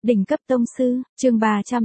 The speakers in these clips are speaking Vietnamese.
Đỉnh cấp tông sư, chương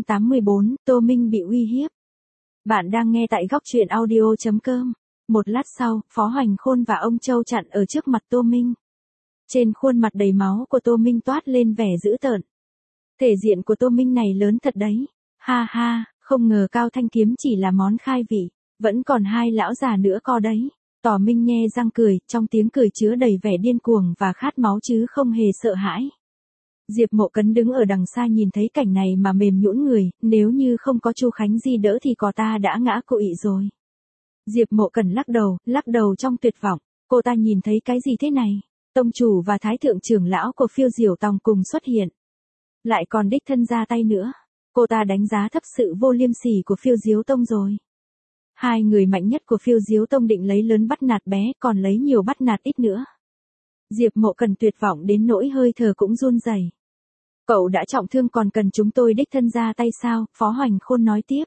384, Tô Minh bị uy hiếp. Bạn đang nghe tại góc truyện audio.com. Một lát sau, Phó Hoành Khôn và ông Châu chặn ở trước mặt Tô Minh. Trên khuôn mặt đầy máu của Tô Minh toát lên vẻ dữ tợn. Thể diện của Tô Minh này lớn thật đấy. Ha ha, không ngờ Cao Thanh Kiếm chỉ là món khai vị, vẫn còn hai lão già nữa co đấy. Tỏ Minh nhe răng cười, trong tiếng cười chứa đầy vẻ điên cuồng và khát máu chứ không hề sợ hãi. Diệp Mộ Cấn đứng ở đằng xa nhìn thấy cảnh này mà mềm nhũn người, nếu như không có Chu Khánh Di đỡ thì có ta đã ngã quỵ rồi. Diệp Mộ Cẩn lắc đầu trong tuyệt vọng, cô ta nhìn thấy cái gì thế này? Tông chủ và thái thượng trưởng lão của Phiêu Diểu Tòng cùng xuất hiện. Lại còn đích thân ra tay nữa. Cô ta đánh giá thấp sự vô liêm sỉ của Phiêu Diếu Tông rồi. Hai người mạnh nhất của Phiêu Diếu Tông định lấy lớn bắt nạt bé, còn lấy nhiều bắt nạt ít nữa. Diệp Mộ Cẩn tuyệt vọng đến nỗi hơi thở cũng run rẩy. Cậu đã trọng thương còn cần chúng tôi đích thân ra tay sao? Phó Hoành Khôn nói tiếp.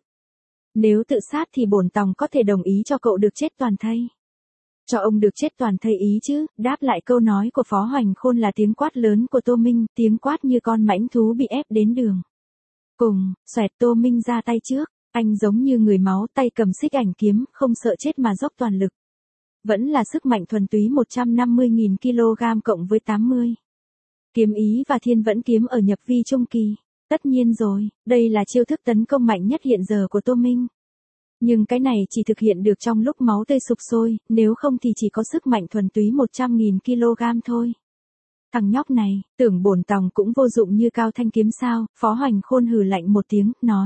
Nếu tự sát thì bổn tòng có thể đồng ý cho cậu được chết toàn thây. Cho ông được chết toàn thây ý chứ? Đáp lại câu nói của Phó Hoành Khôn là tiếng quát lớn của Tô Minh, tiếng quát như con mãnh thú bị ép đến đường. Cùng, xoẹt Tô Minh ra tay trước, anh giống như người máu, tay cầm xích ảnh kiếm, không sợ chết mà dốc toàn lực. Vẫn là sức mạnh thuần túy 150.000 kg cộng với 80. Kiếm ý và thiên vẫn kiếm ở nhập vi trung kỳ. Tất nhiên rồi, đây là chiêu thức tấn công mạnh nhất hiện giờ của Tô Minh. Nhưng cái này chỉ thực hiện được trong lúc máu tươi sục sôi, nếu không thì chỉ có sức mạnh thuần túy 100.000 kg thôi. Thằng nhóc này, tưởng bổn tòng cũng vô dụng như Cao Thanh Kiếm sao? Phó Hoành Khôn hừ lạnh một tiếng, nói.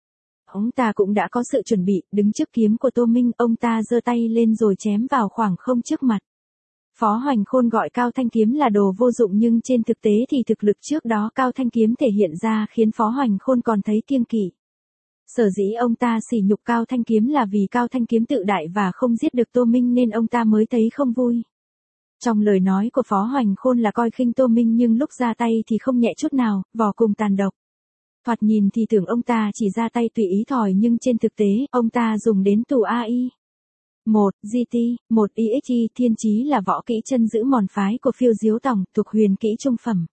Ông ta cũng đã có sự chuẩn bị, đứng trước kiếm của Tô Minh, ông ta giơ tay lên rồi chém vào khoảng không trước mặt. Phó Hoành Khôn gọi Cao Thanh Kiếm là đồ vô dụng nhưng trên thực tế thì thực lực trước đó Cao Thanh Kiếm thể hiện ra khiến Phó Hoành Khôn còn thấy kiêng kỵ. Sở dĩ ông ta sỉ nhục Cao Thanh Kiếm là vì Cao Thanh Kiếm tự đại và không giết được Tô Minh nên ông ta mới thấy không vui. Trong lời nói của Phó Hoành Khôn là coi khinh Tô Minh nhưng lúc ra tay thì không nhẹ chút nào, vò cùng tàn độc. Thoạt nhìn thì tưởng ông ta chỉ ra tay tùy ý thòi nhưng trên thực tế, ông ta dùng đến tù AI. 1. GT, 1 EXE thiên chí là võ kỹ chân giữ mòn phái của Phiêu Diếu Tòng, thuộc huyền kỹ trung phẩm.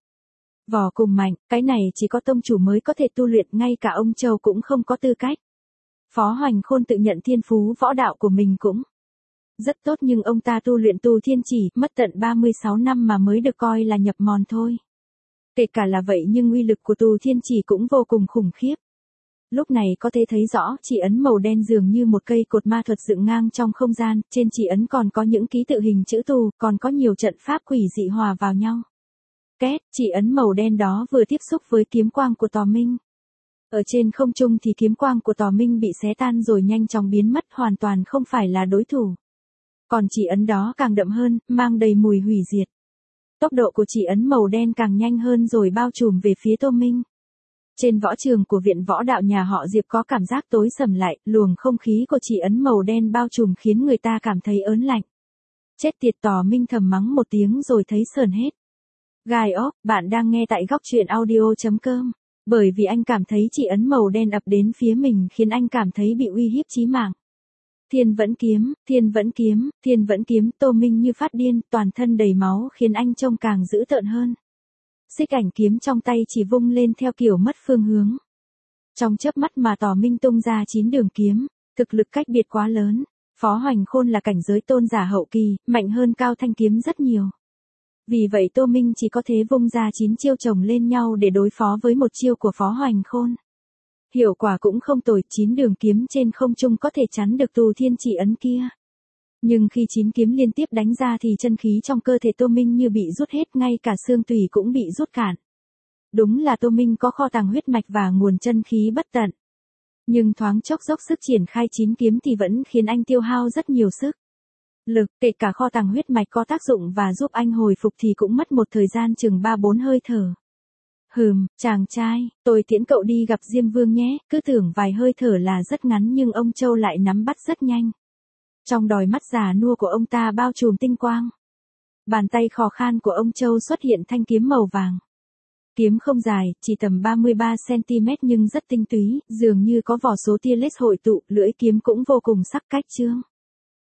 Vò cùng mạnh, cái này chỉ có tông chủ mới có thể tu luyện, ngay cả ông Châu cũng không có tư cách. Phó Hoành Khôn tự nhận thiên phú võ đạo của mình cũng rất tốt nhưng ông ta tu luyện tu thiên chỉ, mất tận 36 năm mà mới được coi là nhập mòn thôi. Kể cả là vậy nhưng uy lực của tu thiên chỉ cũng vô cùng khủng khiếp. Lúc này có thể thấy rõ, chỉ ấn màu đen dường như một cây cột ma thuật dựng ngang trong không gian, trên chỉ ấn còn có những ký tự hình chữ tù, còn có nhiều trận pháp quỷ dị hòa vào nhau. Két, chỉ ấn màu đen đó vừa tiếp xúc với kiếm quang của Tò Minh. Ở trên không trung thì kiếm quang của Tò Minh bị xé tan rồi nhanh chóng biến mất, hoàn toàn không phải là đối thủ. Còn chỉ ấn đó càng đậm hơn, mang đầy mùi hủy diệt. Tốc độ của chỉ ấn màu đen càng nhanh hơn rồi bao trùm về phía Tô Minh. Trên võ trường của viện võ đạo nhà họ Diệp có cảm giác tối sầm lại, luồng không khí của chỉ ấn màu đen bao trùm khiến người ta cảm thấy ớn lạnh. Chết tiệt, Tò Minh thầm mắng một tiếng rồi thấy sờn hết gai óc. Bạn đang nghe tại góc truyện audio.com. Bởi vì anh cảm thấy chỉ ấn màu đen ập đến phía mình khiến anh cảm thấy bị uy hiếp chí mạng. Thiên vẫn kiếm, Tô Minh như phát điên, toàn thân đầy máu khiến anh trông càng dữ tợn hơn. Xích ảnh kiếm trong tay chỉ vung lên theo kiểu mất phương hướng. Trong chớp mắt mà Tò Minh tung ra 9 đường kiếm, thực lực cách biệt quá lớn. Phó Hoành Khôn là cảnh giới tôn giả hậu kỳ, mạnh hơn Cao Thanh Kiếm rất nhiều. Vì vậy Tô Minh chỉ có thể vung ra 9 chiêu chồng lên nhau để đối phó với một chiêu của Phó Hoành Khôn. Hiệu quả cũng không tồi, 9 đường kiếm trên không trung có thể chắn được tù thiên chỉ ấn kia. Nhưng khi 9 kiếm liên tiếp đánh ra thì chân khí trong cơ thể Tô Minh như bị rút hết, ngay cả xương tủy cũng bị rút cạn. Đúng là Tô Minh có kho tàng huyết mạch và nguồn chân khí bất tận. Nhưng thoáng chốc dốc sức triển khai 9 kiếm thì vẫn khiến anh tiêu hao rất nhiều sức lực, kể cả kho tàng huyết mạch có tác dụng và giúp anh hồi phục thì cũng mất một thời gian chừng 3-4 hơi thở. Chàng trai, tôi tiễn cậu đi gặp Diêm Vương nhé, cứ tưởng vài hơi thở là rất ngắn nhưng ông Châu lại nắm bắt rất nhanh. Trong đôi mắt già nua của ông ta bao trùm tinh quang. Bàn tay khò khan của ông Châu xuất hiện thanh kiếm màu vàng. Kiếm không dài, chỉ tầm 33 cm nhưng rất tinh túy, dường như có vô số tia laser hội tụ, lưỡi kiếm cũng vô cùng sắc cách chướng.